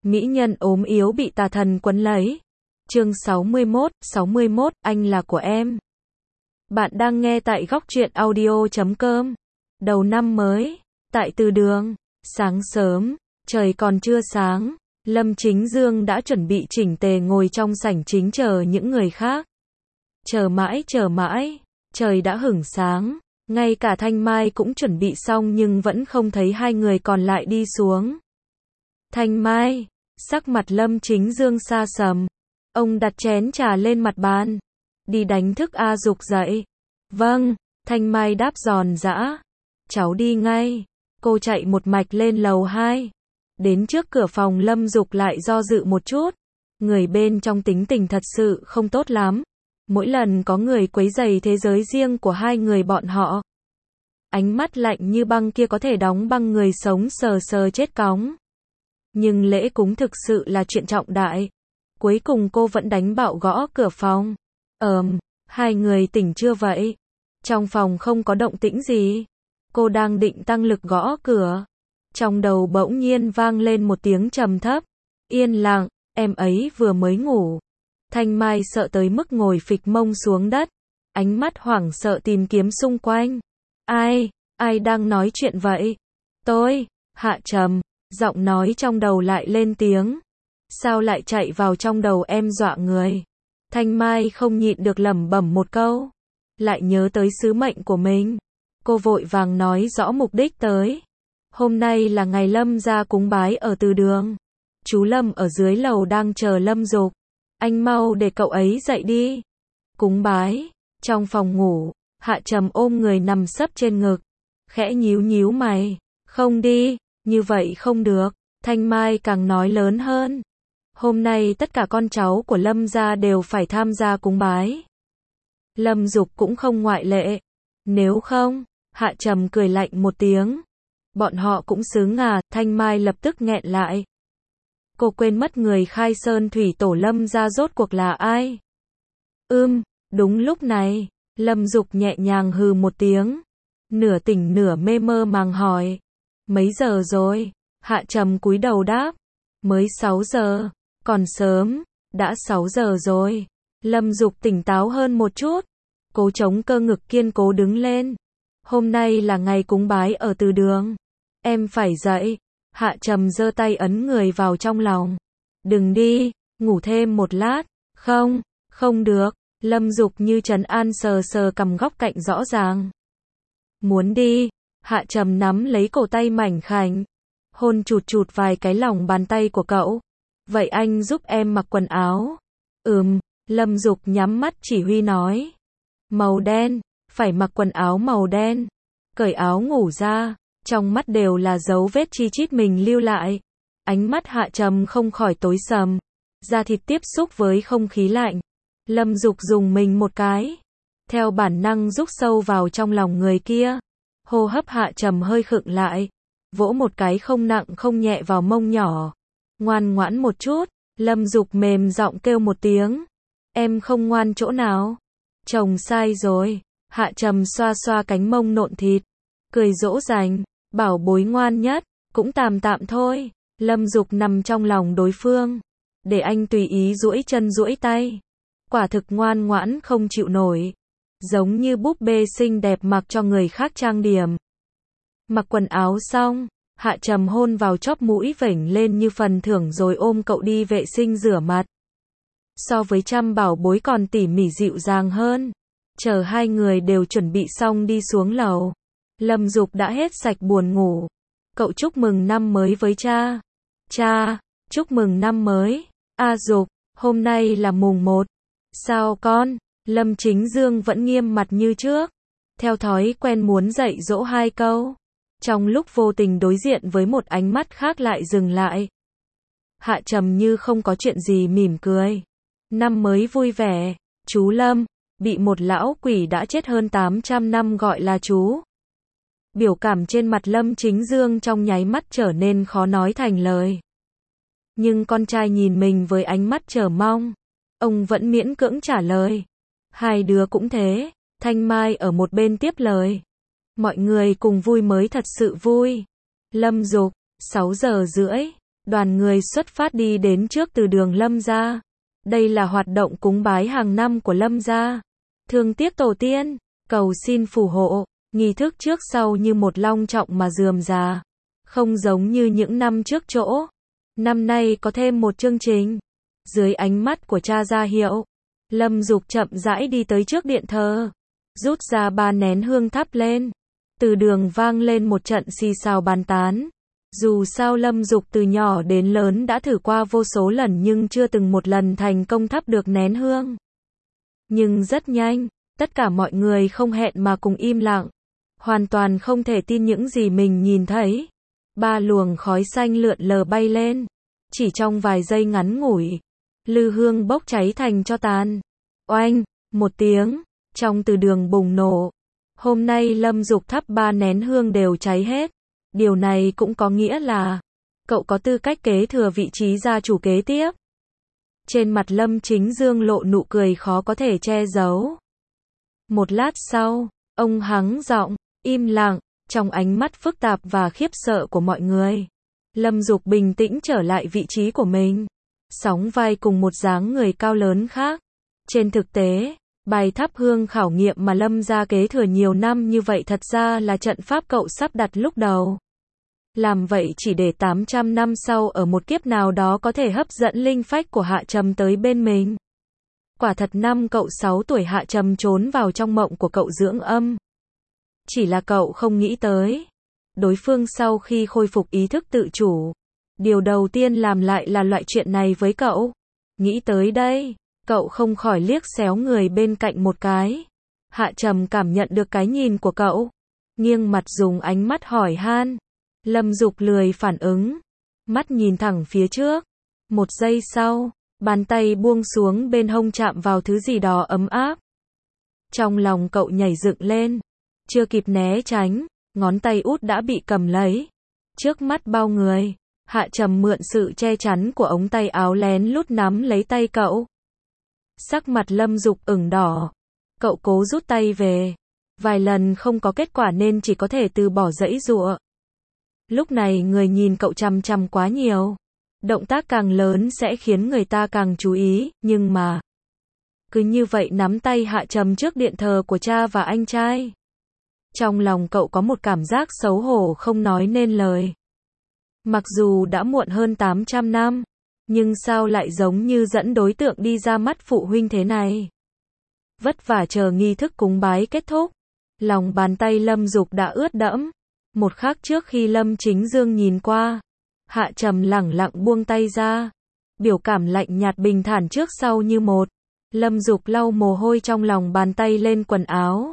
Mỹ nhân ốm yếu bị tà thần quấn lấy. Chương 61, anh là của em. Bạn đang nghe tại góc truyện audio.com. Đầu năm mới, tại Từ Đường, sáng sớm, trời còn chưa sáng, Lâm Chính Dương đã chuẩn bị chỉnh tề ngồi trong sảnh chính chờ những người khác. Chờ mãi, trời đã hửng sáng, ngay cả Thanh Mai cũng chuẩn bị xong nhưng vẫn không thấy hai người còn lại đi xuống. Thanh Mai, sắc mặt Lâm Chính Dương xa sầm. Ông đặt chén trà lên mặt bàn. Đi đánh thức A Dục dậy. Vâng, Thanh Mai đáp giòn giã. Cháu đi ngay. Cô chạy một mạch lên lầu 2. Đến trước cửa phòng Lâm Dục lại do dự một chút. Người bên trong tính tình thật sự không tốt lắm. Mỗi lần có người quấy rầy thế giới riêng của hai người bọn họ. Ánh mắt lạnh như băng kia có thể đóng băng người sống sờ sờ chết cóng. Nhưng lễ cúng thực sự là chuyện trọng đại. Cuối cùng cô vẫn đánh bạo gõ cửa phòng. Hai người tỉnh chưa vậy? Trong phòng không có động tĩnh gì. Cô đang định tăng lực gõ cửa. Trong đầu bỗng nhiên vang lên một tiếng trầm thấp. Yên lặng, em ấy vừa mới ngủ. Thanh Mai sợ tới mức ngồi phịch mông xuống đất. Ánh mắt hoảng sợ tìm kiếm xung quanh. Ai đang nói chuyện vậy? Tôi, Hạ Trầm. Giọng nói trong đầu lại lên tiếng. Sao lại chạy vào trong đầu em dọa người? Thanh Mai không nhịn được lẩm bẩm một câu. Lại nhớ tới sứ mệnh của mình. Cô vội vàng nói rõ mục đích tới. Hôm nay là ngày Lâm gia cúng bái ở Từ Đường. Chú Lâm ở dưới lầu đang chờ Lâm Dục. Anh mau để cậu ấy dậy đi. Cúng bái. Trong phòng ngủ, Hạ Trầm ôm người nằm sấp trên ngực. Khẽ nhíu mày. Không đi, như vậy không được. Thanh Mai càng nói lớn hơn. Hôm nay tất cả con cháu của Lâm gia đều phải tham gia cúng bái. Lâm Dục cũng không ngoại lệ. Nếu không, Hạ Trầm cười lạnh một tiếng. Bọn họ cũng xứng à, Thanh Mai lập tức nghẹn lại. Cô quên mất người khai sơn thủy tổ Lâm gia rốt cuộc là ai. Đúng lúc này, Lâm Dục nhẹ nhàng hừ một tiếng. Nửa tỉnh nửa mê mơ màng hỏi. Mấy giờ rồi? Hạ Trầm cúi đầu đáp. Mới 6 giờ. Còn sớm, đã 6 giờ rồi. Lâm Dục tỉnh táo hơn một chút. Cố chống cơ ngực kiên cố đứng lên. Hôm nay là ngày cúng bái ở Từ Đường. Em phải dậy. Hạ Trầm giơ tay ấn người vào trong lòng. Đừng đi, ngủ thêm một lát. Không được. Lâm Dục như trấn an sờ cằm góc cạnh rõ ràng. Muốn đi. Hạ Trầm nắm lấy cổ tay mảnh khảnh. Hôn chụt vài cái lòng bàn tay của cậu. Vậy anh giúp em mặc quần áo. Lâm Dục nhắm mắt chỉ huy nói. Màu đen, phải mặc quần áo màu đen. Cởi áo ngủ ra, trong mắt đều là dấu vết chi chít mình lưu lại. Ánh mắt Hạ Trầm không khỏi tối sầm. Da thịt tiếp xúc với không khí lạnh. Lâm Dục dùng mình một cái. Theo bản năng rút sâu vào trong lòng người kia. Hô hấp Hạ Trầm hơi khựng lại. Vỗ một cái không nặng không nhẹ vào mông nhỏ. Ngoan ngoãn một chút. Lâm Dục mềm giọng kêu một tiếng. Em không ngoan chỗ nào? Chồng sai rồi. Hạ Trầm xoa cánh mông nộn thịt. Cười dỗ dành. Bảo bối ngoan nhất. Cũng tạm thôi. Lâm Dục nằm trong lòng đối phương. Để anh tùy ý duỗi chân duỗi tay. Quả thực ngoan ngoãn không chịu nổi. Giống như búp bê xinh đẹp mặc cho người khác trang điểm. Mặc quần áo xong, Hạ Trầm hôn vào chóp mũi vểnh lên như phần thưởng rồi ôm cậu đi vệ sinh rửa mặt. So với trăm bảo bối còn tỉ mỉ dịu dàng hơn. Chờ hai người đều chuẩn bị xong đi xuống lầu. Lâm Dục đã hết sạch buồn ngủ. Cậu chúc mừng năm mới với cha. Cha, chúc mừng năm mới. A Dục, hôm nay là mùng 1. Sao con? Lâm Chính Dương vẫn nghiêm mặt như trước. Theo thói quen muốn dạy dỗ hai câu. Trong lúc vô tình đối diện với một ánh mắt khác lại dừng lại. Hạ Trầm như không có chuyện gì mỉm cười. Năm mới vui vẻ. Chú Lâm, bị một lão quỷ đã chết hơn 800 năm gọi là chú. Biểu cảm trên mặt Lâm Chính Dương trong nháy mắt trở nên khó nói thành lời. Nhưng con trai nhìn mình với ánh mắt chờ mong. Ông vẫn miễn cưỡng trả lời. Hai đứa cũng thế. Thanh Mai ở một bên tiếp lời. Mọi người cùng vui mới thật sự vui. Lâm Dục, 6 giờ rưỡi. Đoàn người xuất phát đi đến trước từ đường Lâm gia. Đây là hoạt động cúng bái hàng năm của Lâm gia. Thương tiếc tổ tiên, cầu xin phù hộ, nghi thức trước sau như một long trọng mà rườm rà. Không giống như những năm trước chỗ. Năm nay có thêm một chương trình. Dưới ánh mắt của cha ra hiệu, Lâm Dục chậm rãi đi tới trước điện thờ, rút ra 3 nén hương thắp lên. Từ đường vang lên một trận xì xào bàn tán. Dù sao Lâm Dục từ nhỏ đến lớn đã thử qua vô số lần nhưng chưa từng một lần thành công thắp được nén hương. Nhưng rất nhanh, tất cả mọi người không hẹn mà cùng im lặng. Hoàn toàn không thể tin những gì mình nhìn thấy. 3 luồng khói xanh lượn lờ bay lên. Chỉ trong vài giây ngắn ngủi, lư hương bốc cháy thành tro tàn. Oanh, một tiếng, trong từ đường bùng nổ. Hôm nay Lâm Dục thắp 3 nén hương đều cháy hết. Điều này cũng có nghĩa là cậu có tư cách kế thừa vị trí gia chủ kế tiếp. Trên mặt Lâm Chính Dương lộ nụ cười khó có thể che giấu. Một lát sau, ông hắng giọng, im lặng, trong ánh mắt phức tạp và khiếp sợ của mọi người. Lâm Dục bình tĩnh trở lại vị trí của mình, sóng vai cùng một dáng người cao lớn khác. Trên thực tế, bài thắp hương khảo nghiệm mà Lâm gia kế thừa nhiều năm như vậy thật ra là trận pháp cậu sắp đặt lúc đầu. Làm vậy chỉ để 800 năm sau ở một kiếp nào đó có thể hấp dẫn linh phách của Hạ Trầm tới bên mình. Quả thật năm cậu 6 tuổi Hạ Trầm trốn vào trong mộng của cậu dưỡng âm. Chỉ là cậu không nghĩ tới. Đối phương sau khi khôi phục ý thức tự chủ, điều đầu tiên làm lại là loại chuyện này với cậu. Nghĩ tới đây, cậu không khỏi liếc xéo người bên cạnh một cái. Hạ Trầm cảm nhận được cái nhìn của cậu, nghiêng mặt dùng ánh mắt hỏi han. Lâm Dục lười phản ứng, mắt nhìn thẳng phía trước. Một giây sau, bàn tay buông xuống bên hông chạm vào thứ gì đó ấm áp. Trong lòng cậu nhảy dựng lên, chưa kịp né tránh, ngón tay út đã bị cầm lấy. Trước mắt bao người, Hạ Trầm mượn sự che chắn của ống tay áo lén lút nắm lấy tay cậu. Sắc mặt Lâm Dục ửng đỏ. Cậu cố rút tay về. Vài lần không có kết quả nên chỉ có thể từ bỏ giãy giụa. Lúc này người nhìn cậu chằm chằm quá nhiều. Động tác càng lớn sẽ khiến người ta càng chú ý, nhưng mà cứ như vậy nắm tay Hạ Trầm trước điện thờ của cha và anh trai. Trong lòng cậu có một cảm giác xấu hổ không nói nên lời. Mặc dù đã muộn hơn 800 năm, nhưng sao lại giống như dẫn đối tượng đi ra mắt phụ huynh thế này. Vất vả chờ nghi thức cúng bái kết thúc, lòng bàn tay Lâm Dục đã ướt đẫm. Một khắc trước khi Lâm Chính Dương nhìn qua, Hạ Trầm lẳng lặng buông tay ra, biểu cảm lạnh nhạt bình thản trước sau như một. Lâm Dục lau mồ hôi trong lòng bàn tay lên quần áo.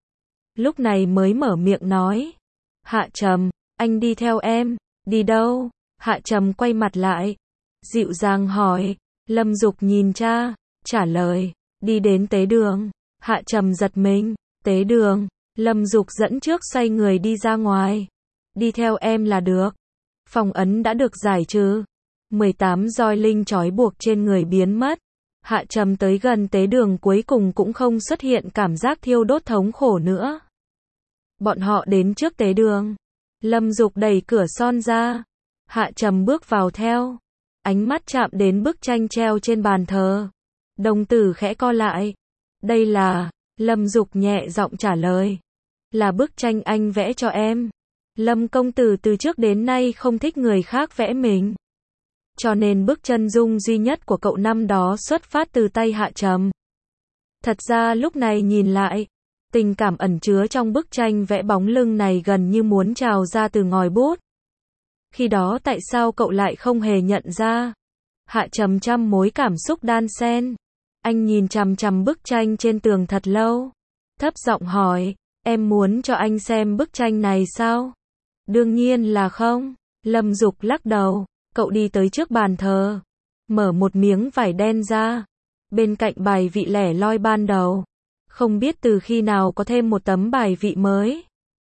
Lúc này mới mở miệng nói. Hạ Trầm, anh đi theo em. Đi đâu? Hạ Trầm quay mặt lại, dịu dàng hỏi. Lâm Dục nhìn cha, trả lời. Đi đến tế đường. Hạ Trầm giật mình. Tế đường. Lâm Dục dẫn trước xoay người đi ra ngoài. Đi theo em là được. Phong ấn đã được giải trừ. 18 roi linh trói buộc trên người biến mất. Hạ Trầm tới gần tế đường cuối cùng cũng không xuất hiện cảm giác thiêu đốt thống khổ nữa. Bọn họ đến trước tế đường. Lâm Dục đẩy cửa son ra. Hạ Trầm bước vào theo. Ánh mắt chạm đến bức tranh treo trên bàn thờ. Đồng tử khẽ co lại. Đây là... Lâm Dục nhẹ giọng trả lời. Là bức tranh anh vẽ cho em. Lâm công tử từ trước đến nay không thích người khác vẽ mình. Cho nên bức chân dung duy nhất của cậu năm đó xuất phát từ tay Hạ Trầm. Thật ra lúc này nhìn lại, tình cảm ẩn chứa trong bức tranh vẽ bóng lưng này gần như muốn trào ra từ ngòi bút. Khi đó tại sao cậu lại không hề nhận ra? Hạ Trầm trăm mối cảm xúc đan xen. Anh nhìn chằm chằm bức tranh trên tường thật lâu. Thấp giọng hỏi, em muốn cho anh xem bức tranh này sao? Đương nhiên là không. Lâm Dục lắc đầu. Cậu đi tới trước bàn thờ, mở một miếng vải đen ra. Bên cạnh bài vị lẻ loi ban đầu, không biết từ khi nào có thêm một tấm bài vị mới.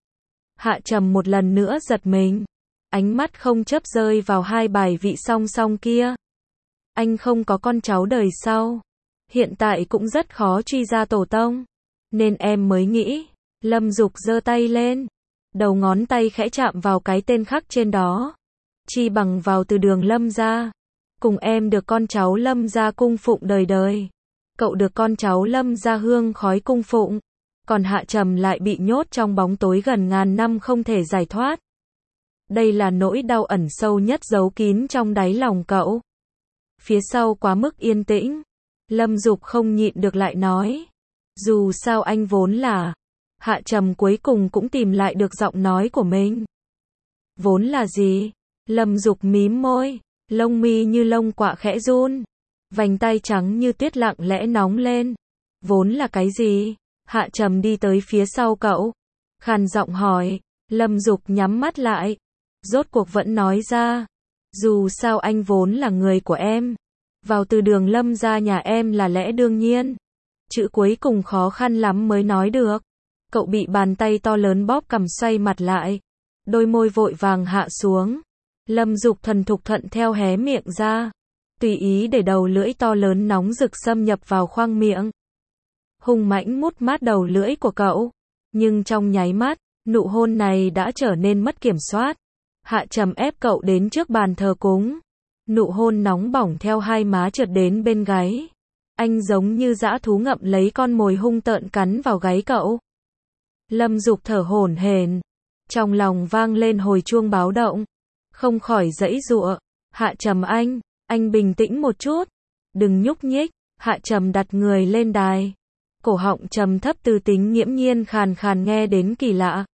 Hạ Trầm một lần nữa giật mình. Ánh mắt không chớp rơi vào 2 bài vị song song kia. Anh không có con cháu đời sau. Hiện tại cũng rất khó truy ra tổ tông. Nên em mới nghĩ. Lâm Dục giơ tay lên. Đầu ngón tay khẽ chạm vào cái tên khắc trên đó. chi bằng vào từ đường Lâm gia. Cùng em được con cháu Lâm gia cung phụng đời đời. Cậu được con cháu Lâm gia hương khói cung phụng. Còn Hạ Trầm lại bị nhốt trong bóng tối gần ngàn năm không thể giải thoát. Đây là nỗi đau ẩn sâu nhất giấu kín trong đáy lòng cậu. Phía sau quá mức yên tĩnh, Lâm Dục không nhịn được lại nói. Dù sao anh vốn là. Hạ Trầm cuối cùng cũng tìm lại được giọng nói của mình. Vốn là gì? Lâm Dục mím môi, lông mi như lông quạ khẽ run. Vành tay trắng như tuyết lặng lẽ nóng lên. Vốn là cái gì? Hạ Trầm đi tới phía sau cậu. Khàn giọng hỏi. Lâm Dục nhắm mắt lại. Rốt cuộc vẫn nói ra. Dù sao anh vốn là người của em. Vào từ đường Lâm gia nhà em là lẽ đương nhiên. Chữ cuối cùng khó khăn lắm mới nói được. Cậu bị bàn tay to lớn bóp cằm xoay mặt lại. Đôi môi vội vàng hạ xuống. Lâm Dục thần thục thuận theo hé miệng ra. Tùy ý để đầu lưỡi to lớn nóng rực xâm nhập vào khoang miệng. Hung mãnh mút mát đầu lưỡi của cậu. Nhưng trong nháy mắt, nụ hôn này đã trở nên mất kiểm soát. Hạ Trầm ép cậu đến trước bàn thờ cúng. Nụ hôn nóng bỏng theo hai má trượt đến bên gáy. Anh giống như dã thú ngậm lấy con mồi hung tợn cắn vào gáy cậu. Lâm Dục thở hổn hển. Trong lòng vang lên hồi chuông báo động. Không khỏi giãy giụa. Hạ Trầm anh bình tĩnh một chút. Đừng nhúc nhích. Hạ Trầm đặt người lên đài. Cổ họng trầm thấp từ tính nghiễm nhiên khàn khàn nghe đến kỳ lạ.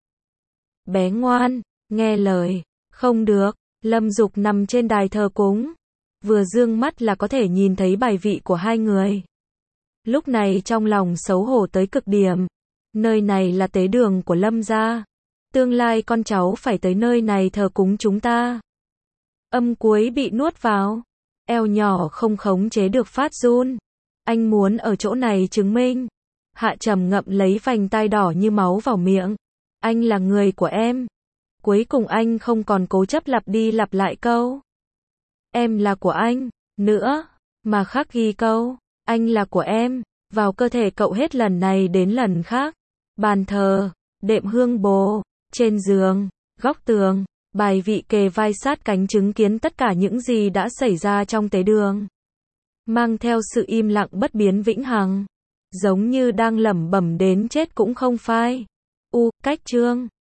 Bé ngoan, nghe lời. Không được. Lâm Dục nằm trên đài thờ cúng. Vừa dương mắt là có thể nhìn thấy bài vị của hai người. Lúc này trong lòng xấu hổ tới cực điểm. Nơi này là tế đường của Lâm gia. Tương lai con cháu phải tới nơi này thờ cúng chúng ta. Âm cuối bị nuốt vào. Eo nhỏ không khống chế được phát run. Anh muốn ở chỗ này chứng minh. Hạ Trầm ngậm lấy vành tai đỏ như máu vào miệng. Anh là người của em. Cuối cùng anh không còn cố chấp lặp đi lặp lại câu. Em là của anh. Nữa. Mà khắc ghi câu. Anh là của em. Vào cơ thể cậu hết lần này đến lần khác. Bàn thờ. Đệm hương bồ. Trên giường. Góc tường. Bài vị kề vai sát cánh chứng kiến tất cả những gì đã xảy ra trong tế đường. Mang theo sự im lặng bất biến vĩnh hằng. Giống như đang lẩm bẩm đến chết cũng không phai. Cách chương